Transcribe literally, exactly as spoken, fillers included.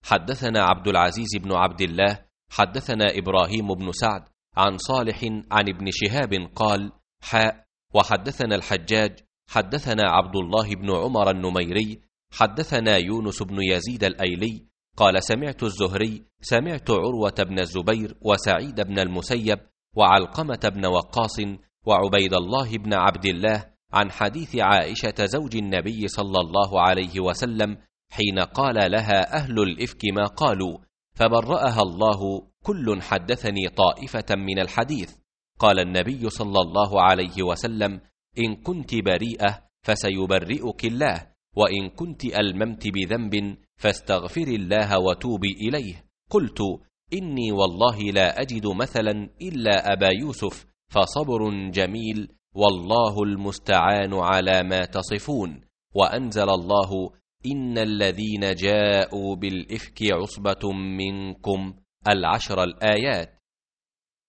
حدثنا عبد العزيز بن عبد الله حدثنا إبراهيم بن سعد عن صالح عن ابن شهاب قال: حاء وحدثنا الحجاج حدثنا عبد الله بن عمر النميري حدثنا يونس بن يزيد الأيلي قال: سمعت الزهري سمعت عروة بن الزبير وسعيد بن المسيب وعلقمة بن وقاص وعبيد الله بن عبد الله عن حديث عائشة زوج النبي صلى الله عليه وسلم حين قال لها أهل الإفك ما قالوا فبرأها الله: كل حدثني طائفة من الحديث. قال النبي صلى الله عليه وسلم: إن كنت بريئة فسيبرئك الله، وإن كنت ألممت بذنب فاستغفر الله وتوبي إليه. قلت: إني والله لا أجد مثلا إلا أبا يوسف، فصبر جميل والله المستعان على ما تصفون. وأنزل الله: إن الذين جاءوا بالإفك عصبة منكم العشر الآيات.